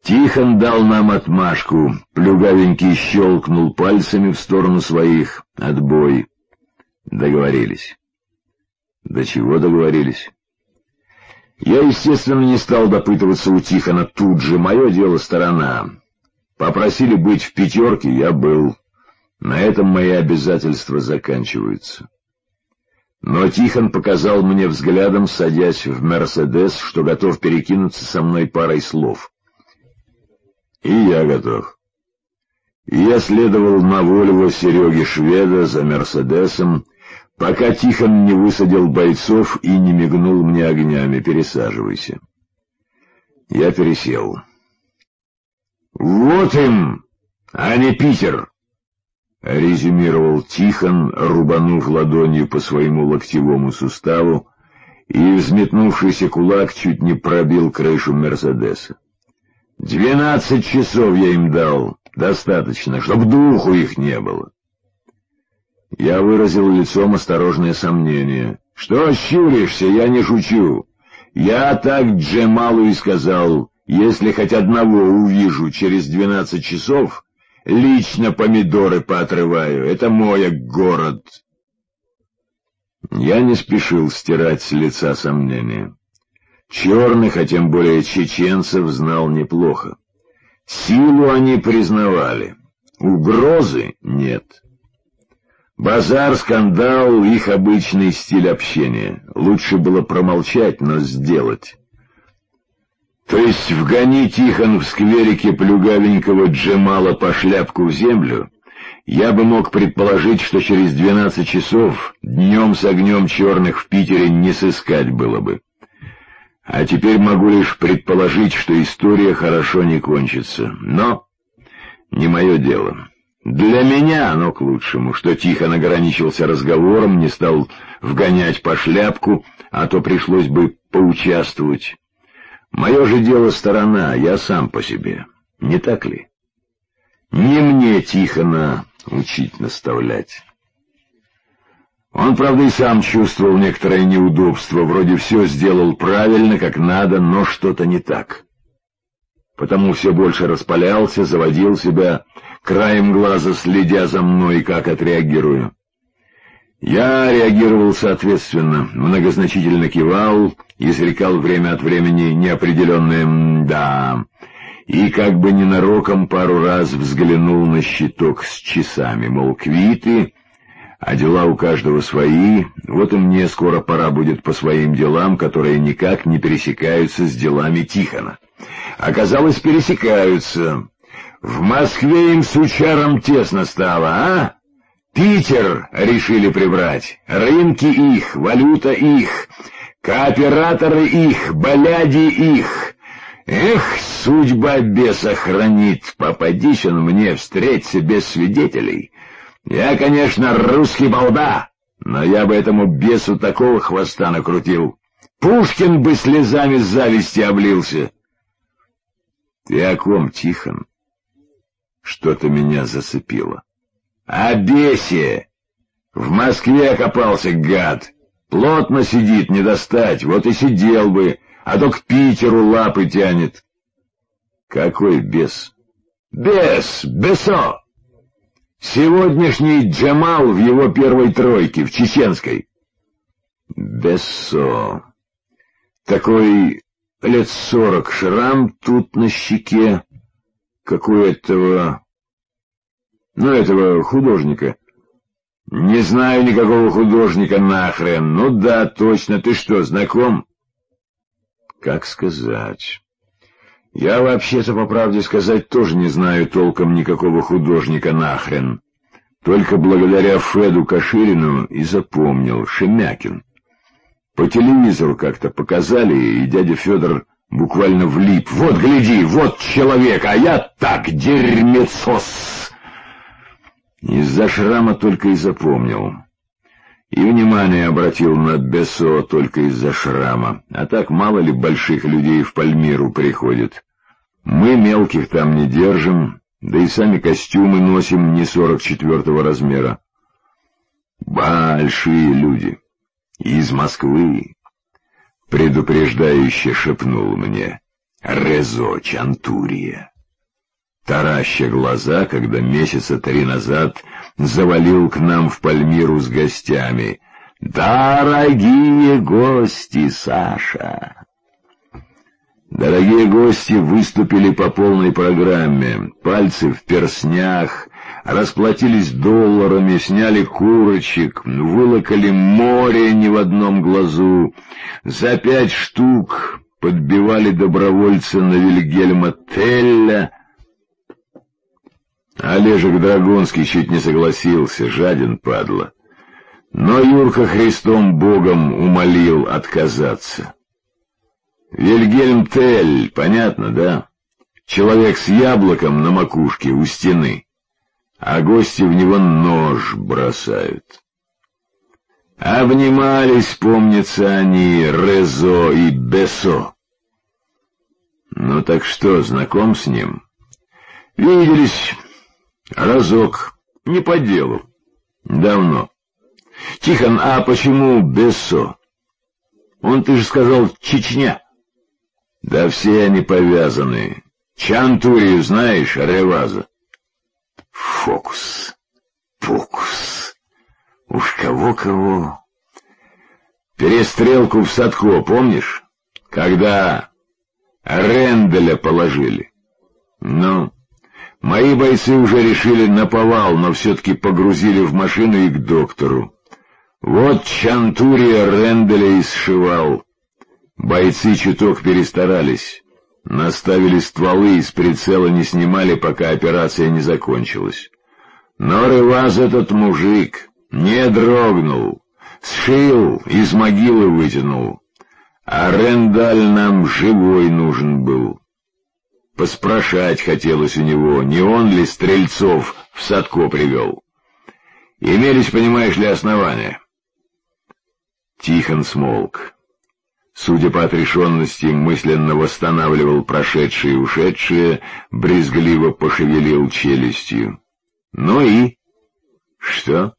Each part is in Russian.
Тихон дал нам отмашку, плюгавенький щелкнул пальцами в сторону своих. Отбой. Договорились. До чего договорились? Я, естественно, не стал допытываться у Тихона тут же, мое дело сторона. Попросили быть в пятерке, я был. На этом мои обязательства заканчиваются. Но Тихон показал мне взглядом, садясь в «Мерседес», что готов перекинуться со мной парой слов. И я готов. И я следовал на Вольво Сереги Шведа за «Мерседесом», пока Тихон не высадил бойцов и не мигнул мне огнями. «Пересаживайся». Я пересел. «Вот им, а не Питер», — резюмировал Тихон, рубанув ладонью по своему локтевому суставу, и взметнувшийся кулак чуть не пробил крышу «Мерседеса». 12 часов я им дал, достаточно, чтоб духу их не было. Я выразил лицом осторожное сомнение. «Что щуришься, я не шучу. Я так Джемалу и сказал, если хоть одного увижу через 12 часов, лично помидоры поотрываю. Это мой город». Я не спешил стирать с лица сомнения. Черных, а тем более чеченцев, знал неплохо. Силу они признавали, угрозы нет. Базар, скандал — их обычный стиль общения. Лучше было промолчать, но сделать. То есть вгони Тихон в скверике плюгавенького Джемала по шляпку в землю, я бы мог предположить, что через 12 часов днем с огнем черных в Питере не сыскать было бы. А теперь могу лишь предположить, что история хорошо не кончится. Но не мое дело. Для меня оно к лучшему, что Тихон ограничился разговором, не стал вгонять по шляпку, а то пришлось бы поучаствовать. Мое же дело сторона, я сам по себе. Не так ли? Не мне Тихона учить наставлять. Он, правда, и сам чувствовал некоторое неудобство, вроде все сделал правильно, как надо, но что-то не так. Потому все больше распалялся, заводил себя, краем глаза следя за мной, как отреагирую. Я реагировал соответственно, многозначительно кивал, изрекал время от времени неопределенное «да», и как бы ненароком пару раз взглянул на щиток с часами, мол, квиты, а дела у каждого свои, вот и мне скоро пора будет по своим делам, которые никак не пересекаются с делами Тихона. Оказалось, пересекаются. В Москве им с Учаром тесно стало, а? Питер решили прибрать, рынки их, валюта их, кооператоры их, бляди их. Эх, судьба беса хранит, попадись он мне встретиться без свидетелей. Я, конечно, русский балда, но я бы этому бесу такого хвоста накрутил. Пушкин бы слезами зависти облился. Ты о ком, Тихон? Что-то меня зацепило. О бесе! В Москве окопался гад. Плотно сидит, не достать, вот и сидел бы, а то к Питеру лапы тянет. Какой бес? Бес! Бесо! Сегодняшний Джемал в его первой тройке, в чеченской. Бессо. Такой лет 40, шрам тут на щеке, как у этого художника. Не знаю никакого художника нахрен. Ну да, точно, ты что, знаком? Как сказать? Я вообще-то, по правде сказать, тоже не знаю толком никакого художника нахрен. Только благодаря Феду Каширину и запомнил. Шемякин. По телевизору как-то показали, и дядя Федор буквально влип. Вот, гляди, вот человек, а я так, дерьмецос. Из-за шрама только и запомнил. И внимание обратил на Бесо только из-за шрама. А так мало ли больших людей в Пальмиру приходит. Мы мелких там не держим, да и сами костюмы носим не 44-го размера. Большие люди. Из Москвы. Предупреждающе шепнул мне. Резо Чантурия. Тараща глаза, когда месяца 3 назад завалил к нам в Пальмиру с гостями. Дорогие гости, Саша! Дорогие гости выступили по полной программе. Пальцы в перстнях, расплатились долларами, сняли курочек, вылокали море не в одном глазу. За 5 штук подбивали добровольца на Вильгельма Телля. Олежек Драгунский чуть не согласился, жаден падла. Но Юрка Христом Богом умолил отказаться. Вильгельм Тель, понятно, да? Человек с яблоком на макушке у стены, а гости в него нож бросают. Обнимались, помнится, они, Резо и Бесо. Ну так что, знаком с ним? Виделись разок, не по делу, давно. Тихон, а почему Бесо? Он, ты же сказал, Чечня. Да все они повязаны. Чантурию знаешь, Реваза? Фокус, покус. Уж кого-кого. Перестрелку в Садко, помнишь? Когда Ренделя положили. Ну, мои бойцы уже решили наповал, но все-таки погрузили в машину и к доктору. Вот Чантурия Ренделя и сшивал. Бойцы чуток перестарались. Наставили стволы и с прицела не снимали, пока операция не закончилась. Но Реваз этот мужик не дрогнул, сшил, из могилы вытянул. А Рендаль нам живой нужен был. Поспрашать хотелось у него, не он ли стрельцов в Садко привел. Имелись, понимаешь ли, основания. Тихон смолк. Судя по отрешенности, мысленно восстанавливал прошедшее и ушедшее, брезгливо пошевелил челюстью. Ну и? Что?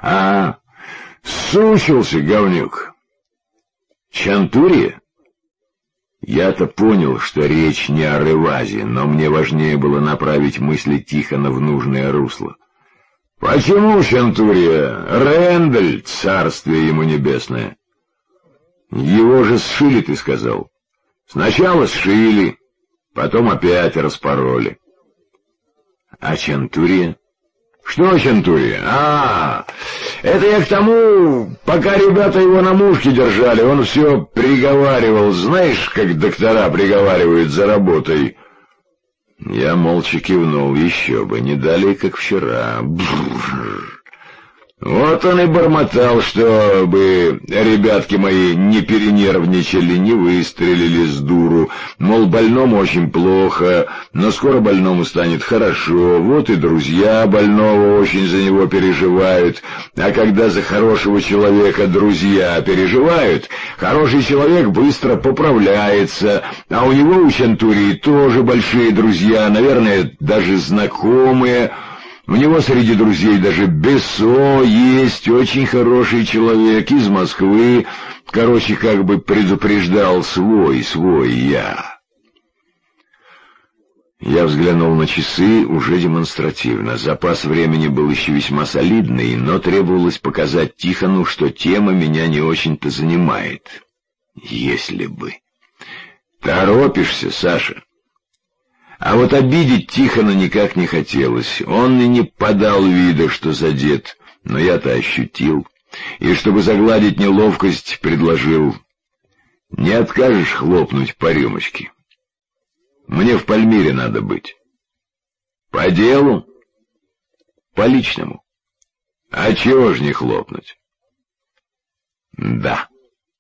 Сучился, говнюк. Чантурия? Я-то понял, что речь не о Ревазе, но мне важнее было направить мысли Тихона в нужное русло. Почему Чантурия? Рендель, царствие ему небесное. Его же сшили, ты сказал. Сначала сшили, потом опять распороли. А Чантурия? Что Чантурия? Это я к тому, пока ребята его на мушке держали, он все приговаривал. Знаешь, как доктора приговаривают за работой? Я молча кивнул, еще бы, не далее, как вчера. Вот он и бормотал, чтобы ребятки мои не перенервничали, не выстрелили с дуру. Мол, больному очень плохо, но скоро больному станет хорошо. Вот и друзья больного очень за него переживают. А когда за хорошего человека друзья переживают, хороший человек быстро поправляется. А у него, у Чантурии, тоже большие друзья, наверное, даже знакомые. У него среди друзей даже Бесо есть, очень хороший человек, из Москвы. Короче, как бы предупреждал свой я. Я взглянул на часы уже демонстративно. Запас времени был еще весьма солидный, но требовалось показать Тихону, что тема меня не очень-то занимает. Если бы. Торопишься, Саша? А вот обидеть Тихона никак не хотелось. Он и не подал вида, что задет, но я-то ощутил. И чтобы загладить неловкость, предложил: не откажешь хлопнуть по рюмочке? Мне в Пальмире надо быть. По делу? По личному. А чего ж не хлопнуть? Да.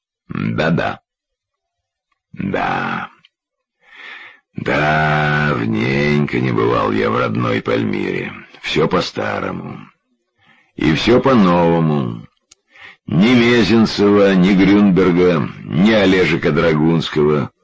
Давненько не бывал я в родной Пальмире. Все по-старому. И все по-новому. Ни Мезенцева, ни Грюнберга, ни Олежека Драгунского.